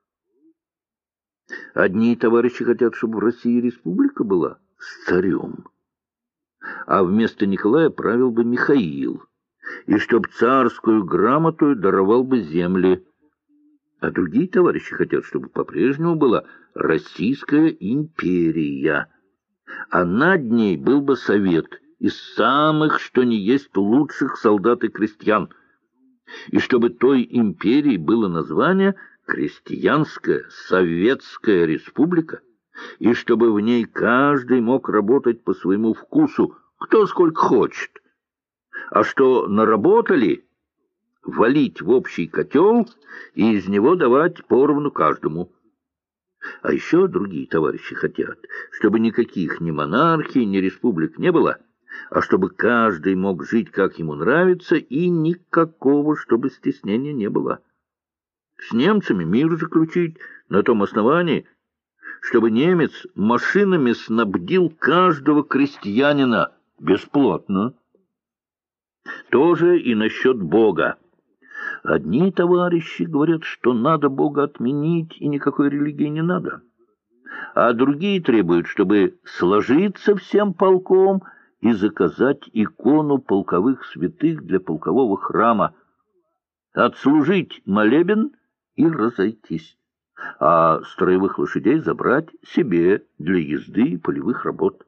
Одни товарищи хотят, чтобы в России республика была с царем, а вместо Николая правил бы Михаил, и чтоб царскую грамоту даровал бы земли. А другие товарищи хотят, чтобы по-прежнему была Российская империя, а над ней был бы совет из самых, что ни есть, лучших солдат и крестьян, и чтобы той империей было название «Крестьянская Советская Республика», и чтобы в ней каждый мог работать по своему вкусу, кто сколько хочет. А что наработали, валить в общий котел и из него давать поровну каждому. А еще другие товарищи хотят, чтобы никаких ни монархий, ни республик не было, а чтобы каждый мог жить, как ему нравится, и никакого, чтобы стеснения не было. С немцами мир заключить на том основании, чтобы немец машинами снабдил каждого крестьянина бесплатно. Тоже и насчет Бога. Одни товарищи говорят, что надо Бога отменить, и никакой религии не надо. А другие требуют, чтобы сложиться всем полком и заказать икону полковых святых для полкового храма, отслужить молебен и разойтись, а строевых лошадей забрать себе для езды и полевых работ.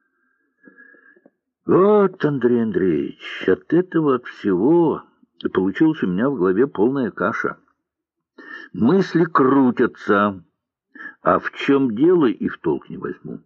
Вот, Андрей Андреевич, от этого, от всего получилась у меня в голове полная каша. Мысли крутятся, а в чем дело и в толк не возьму.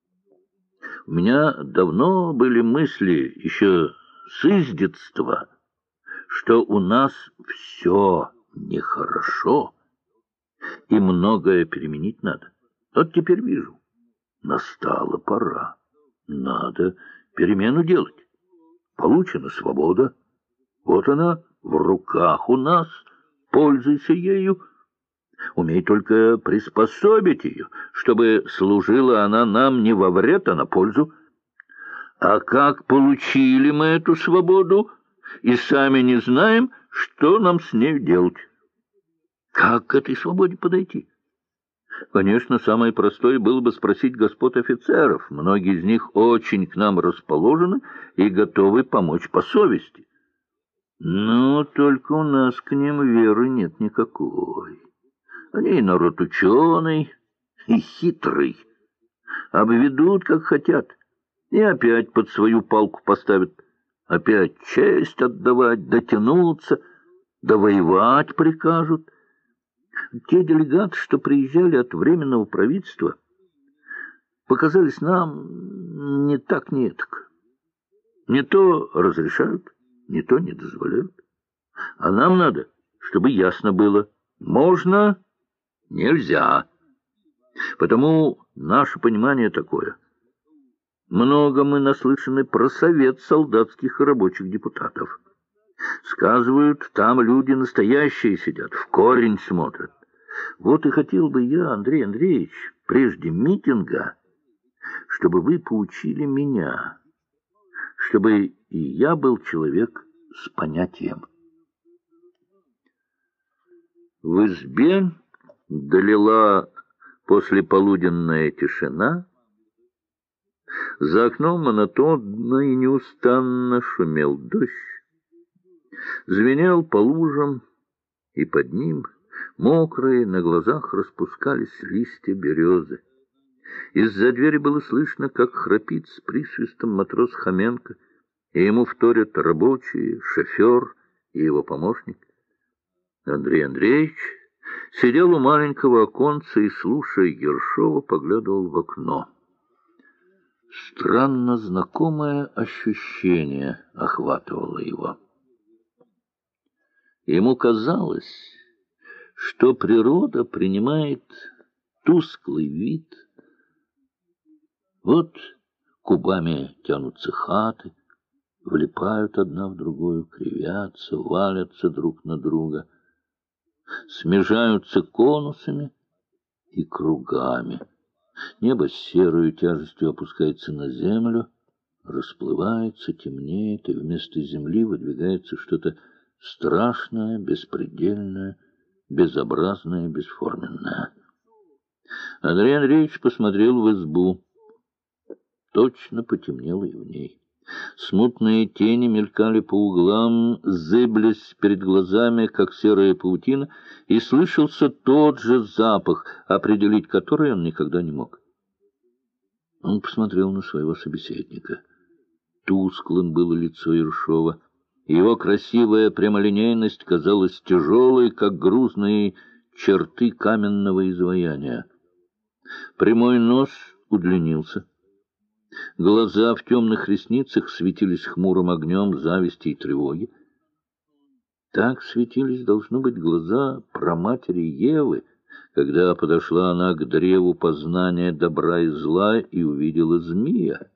У меня давно были мысли, еще с издетства, что у нас все нехорошо, и многое переменить надо. Вот теперь вижу, настала пора. Надо перемену делать. Получена свобода. Вот она в руках у нас. Пользуйся ею. Умей только приспособить ее, чтобы служила она нам не во вред, а на пользу. А как получили мы эту свободу, и сами не знаем, что нам с ней делать. Как к этой свободе подойти? Конечно, самое простое было бы спросить господ офицеров. Многие из них очень к нам расположены и готовы помочь по совести. Но только у нас к ним веры нет никакой. Они и народ ученый, и хитрый. Обведут, как хотят, и опять под свою палку поставят. Опять честь отдавать, дотянуться, довоевать прикажут. Те делегаты, что приезжали от Временного правительства, показались нам не так, не этак. Не то разрешают, не то не дозволяют. А нам надо, чтобы ясно было: можно, нельзя. Потому наше понимание такое. Много мы наслышаны про совет солдатских и рабочих депутатов. Сказывают, там люди настоящие сидят, в корень смотрят. Вот и хотел бы я, Андрей Андреевич, прежде митинга, чтобы вы поучили меня, чтобы и я был человек с понятием. В избе долила послеполуденная тишина. За окном монотонно и неустанно шумел дождь. Звенел по лужам, и под ним мокрые на глазах распускались листья березы. Из-за двери было слышно, как храпит с присвистом матрос Хоменко, и ему вторят рабочие, шофер и его помощник. Андрей Андреевич сидел у маленького оконца и, слушая Ершова, поглядывал в окно. Странно знакомое ощущение охватывало его. Ему казалось, что природа принимает тусклый вид. Вот кубами тянутся хаты, влипают одна в другую, кривятся, валятся друг на друга, смежаются конусами и кругами. Небо с серою тяжестью опускается на землю, расплывается, темнеет, и вместо земли выдвигается что-то страшное, беспредельное, безобразное, бесформенное. Андрей Андреевич посмотрел в избу. Точно потемнело и в ней. Смутные тени мелькали по углам, зыблись перед глазами, как серая паутина, и слышался тот же запах, определить который он никогда не мог. Он посмотрел на своего собеседника. Тусклым было лицо Ершова. Его красивая прямолинейность казалась тяжелой, как грузные черты каменного изваяния. Прямой нос удлинился. Глаза в темных ресницах светились хмурым огнем зависти и тревоги. Так светились, должно быть, глаза праматери Евы, когда подошла она к древу познания добра и зла и увидела змея.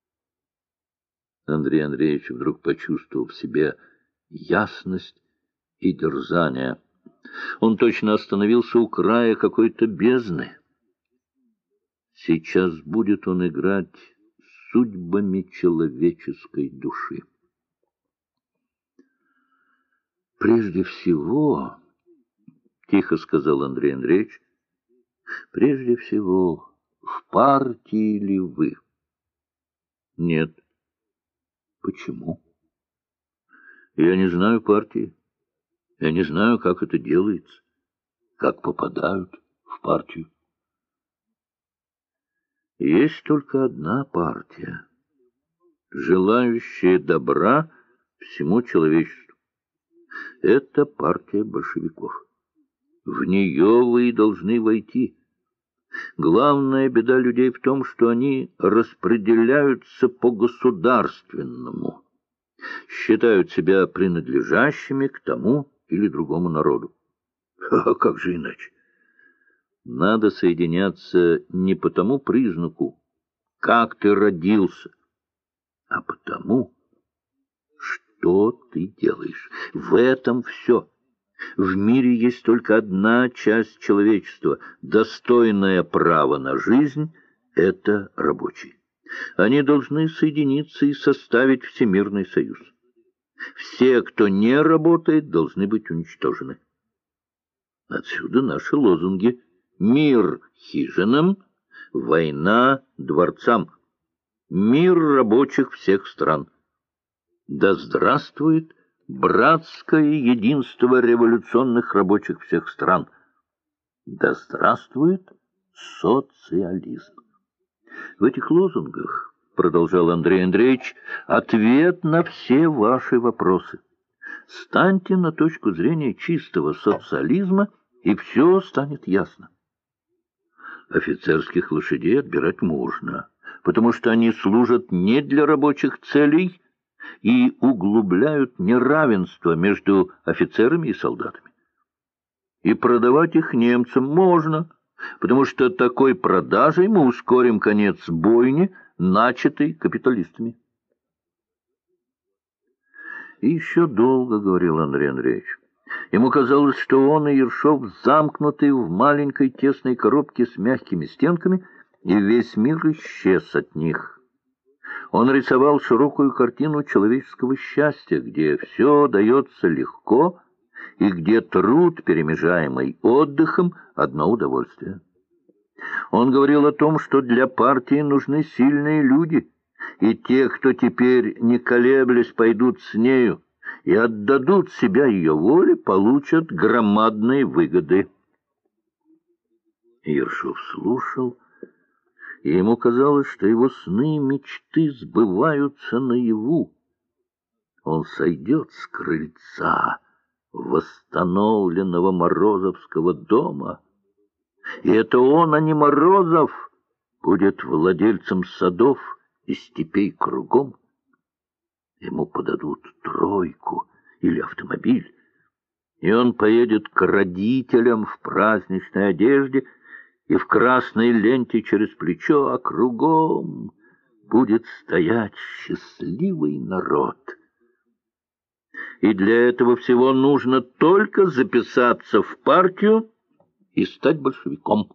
Андрей Андреевич вдруг почувствовал в себе ясность и дерзание. Он точно остановился у края какой-то бездны. Сейчас будет он играть судьбами человеческой души. «Прежде всего, — тихо сказал Андрей Андреевич, — прежде всего, в партии ли вы?» «Нет». «Почему?» «Я не знаю партии. Я не знаю, как это делается, как попадают в партию. Есть только одна партия, желающая добра всему человечеству. Это партия большевиков. В нее вы и должны войти. Главная беда людей в том, что они распределяются по-государственному, считают себя принадлежащими к тому или другому народу. А как же иначе? Надо соединяться не по тому признаку, как ты родился, а по тому, что ты делаешь. В этом все. В мире есть только одна часть человечества, достойная права на жизнь — это рабочие. Они должны соединиться и составить Всемирный союз. Все, кто не работает, должны быть уничтожены. Отсюда наши лозунги: мир хижинам, война дворцам, мир рабочих всех стран. Да здравствует братское единство революционных рабочих всех стран! Да здравствует социализм! В этих лозунгах, продолжал Андрей Андреевич, ответ на все ваши вопросы. Станьте на точку зрения чистого социализма, и все станет ясно. Офицерских лошадей отбирать можно, потому что они служат не для рабочих целей и углубляют неравенство между офицерами и солдатами. И продавать их немцам можно, потому что такой продажей мы ускорим конец бойни, начатой капиталистами. И еще долго говорил Андрей Андреевич. Ему казалось, что он и Ершов замкнуты в маленькой тесной коробке с мягкими стенками, и весь мир исчез от них. Он рисовал широкую картину человеческого счастья, где все дается легко и где труд, перемежаемый отдыхом, одно удовольствие. Он говорил о том, что для партии нужны сильные люди, и те, кто теперь, не колеблясь, пойдут с нею и отдадут себя ее воле, получат громадные выгоды. Ершов слушал, и ему казалось, что его сны и мечты сбываются наяву. Он сойдет с крыльца восстановленного Морозовского дома, и это он, а не Морозов, будет владельцем садов и степей кругом. Ему подадут тройку или автомобиль, и он поедет к родителям в праздничной одежде и в красной ленте через плечо, а кругом будет стоять счастливый народ. И для этого всего нужно только записаться в партию и стать большевиком.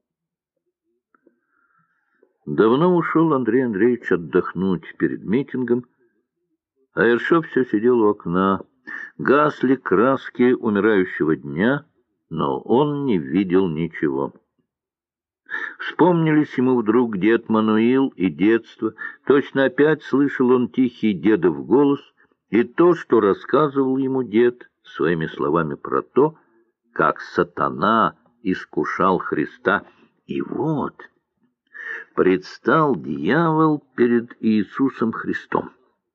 Давно ушел Андрей Андреевич отдохнуть перед митингом, а Ершов все сидел у окна. Гасли краски умирающего дня, но он не видел ничего. Вспомнились ему вдруг дед Мануил и детство. Точно опять слышал он тихий дедов голос и то, что рассказывал ему дед своими словами про то, как сатана искушал Христа. И вот предстал дьявол перед Иисусом Христом.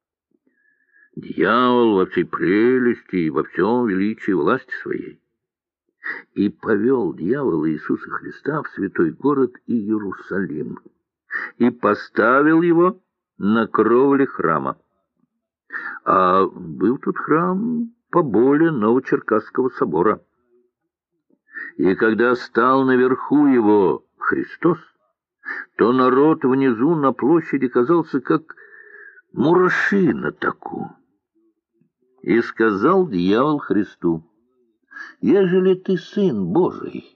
Дьявол во всей прелести и во всем величии власти своей. И повел дьявол Иисуса Христа в святой город Иерусалим и поставил его на кровле храма. А был тут храм поболе Новочеркасского собора. И когда стал наверху его Христос, то народ внизу на площади казался как мураши на таку. И сказал дьявол Христу: «Ежели ты сын Божий,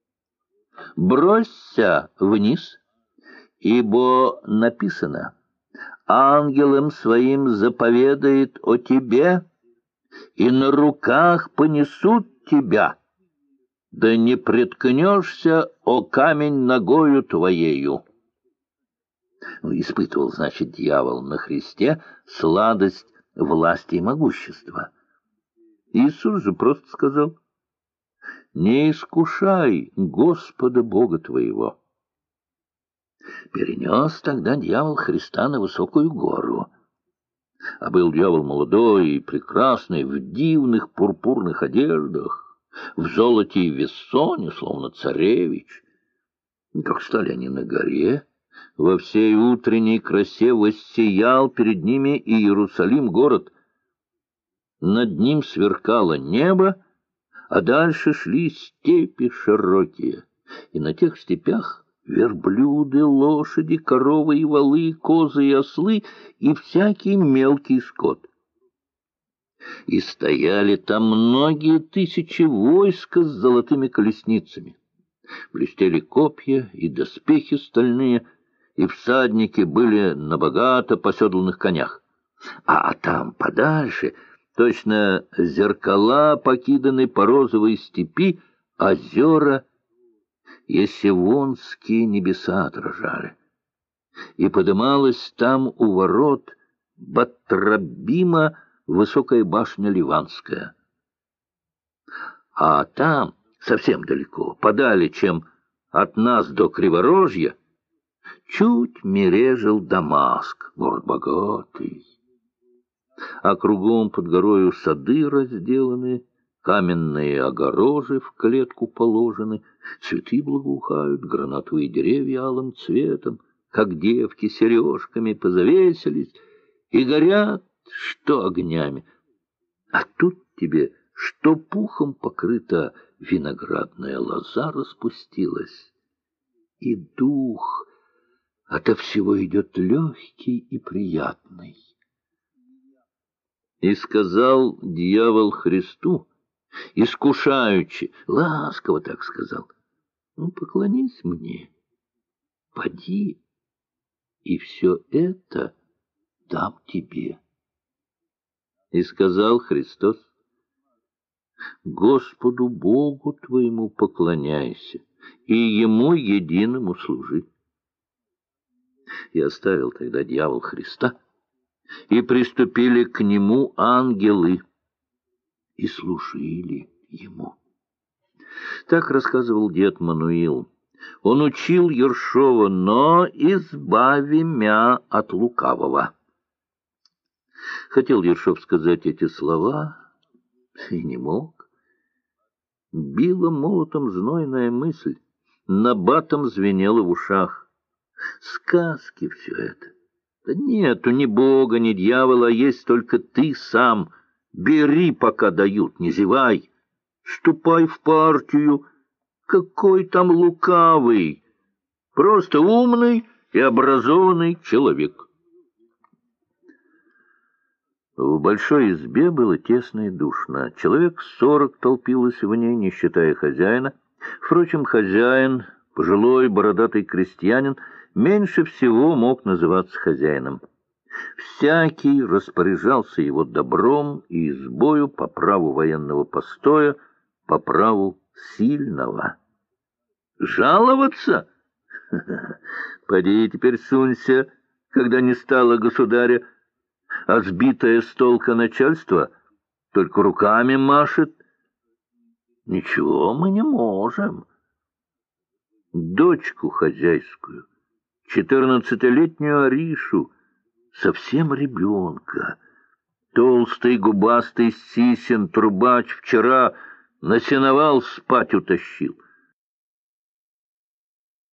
бросься вниз, ибо написано: ангелам своим заповедает о тебе, и на руках понесут тебя, да не преткнешься о камень ногою твоею». Испытывал, значит, дьявол на Христе сладость власти и могущества. Иисус же просто сказал: «Не искушай Господа Бога твоего». Перенес тогда дьявол Христа на высокую гору. А был дьявол молодой и прекрасный, в дивных пурпурных одеждах, в золоте и вессоне, словно царевич. И как стали они на горе, во всей утренней красе воссиял перед ними и Иерусалим город. Над ним сверкало небо, а дальше шли степи широкие, и на тех степях верблюды, лошади, коровы и волы, козы и ослы и всякий мелкий скот. И стояли там многие тысячи войска с золотыми колесницами. Блестели копья и доспехи стальные, и всадники были на богато поседланных конях. А там подальше, точно зеркала покиданы по розовой степи, озера, есевонские небеса отражали. И подымалась там у ворот Батрабима высокая башня Ливанская. А там, совсем далеко, подали, чем от нас до Криворожья, чуть мережил Дамаск, город богатый. А кругом под горою сады разделаны, каменные огорожи в клетку положены, цветы благоухают, гранатовые деревья алым цветом, как девки сережками позавесились, и горят, что огнями. А тут тебе, что пухом покрыта виноградная лоза распустилась, и дух ото всего идет легкий и приятный. И сказал дьявол Христу, искушаючи, ласково так сказал: поклонись мне, поди, и все это дам тебе. И сказал Христос: Господу Богу твоему поклоняйся, и Ему единому служи. И оставил тогда дьявол Христа, и приступили к Нему ангелы, и служили Ему. Так рассказывал дед Мануил. Он учил Ершова: но избави мя от лукавого. Хотел Ершов сказать эти слова, и не мог. Била молотом знойная мысль, набатом звенела в ушах. Сказки все это. Да нету ни Бога, ни дьявола, а есть только ты сам. Бери, пока дают, не зевай. Ступай в партию. Какой там лукавый? Просто умный и образованный человек. В большой избе было тесно и душно. Человек 40 толпилось в ней, не считая хозяина. Впрочем, хозяин, пожилой бородатый крестьянин, меньше всего мог называться хозяином. Всякий распоряжался его добром и избою по праву военного постоя, по праву сильного. Жаловаться? Поди теперь сунься, когда не стало государя, а сбитое с толка начальство только руками машет. Ничего мы не можем. Дочку хозяйскую, 14-летнюю Аришу, совсем ребенка, толстый губастый сисен трубач вчера на сеновал спать утащил.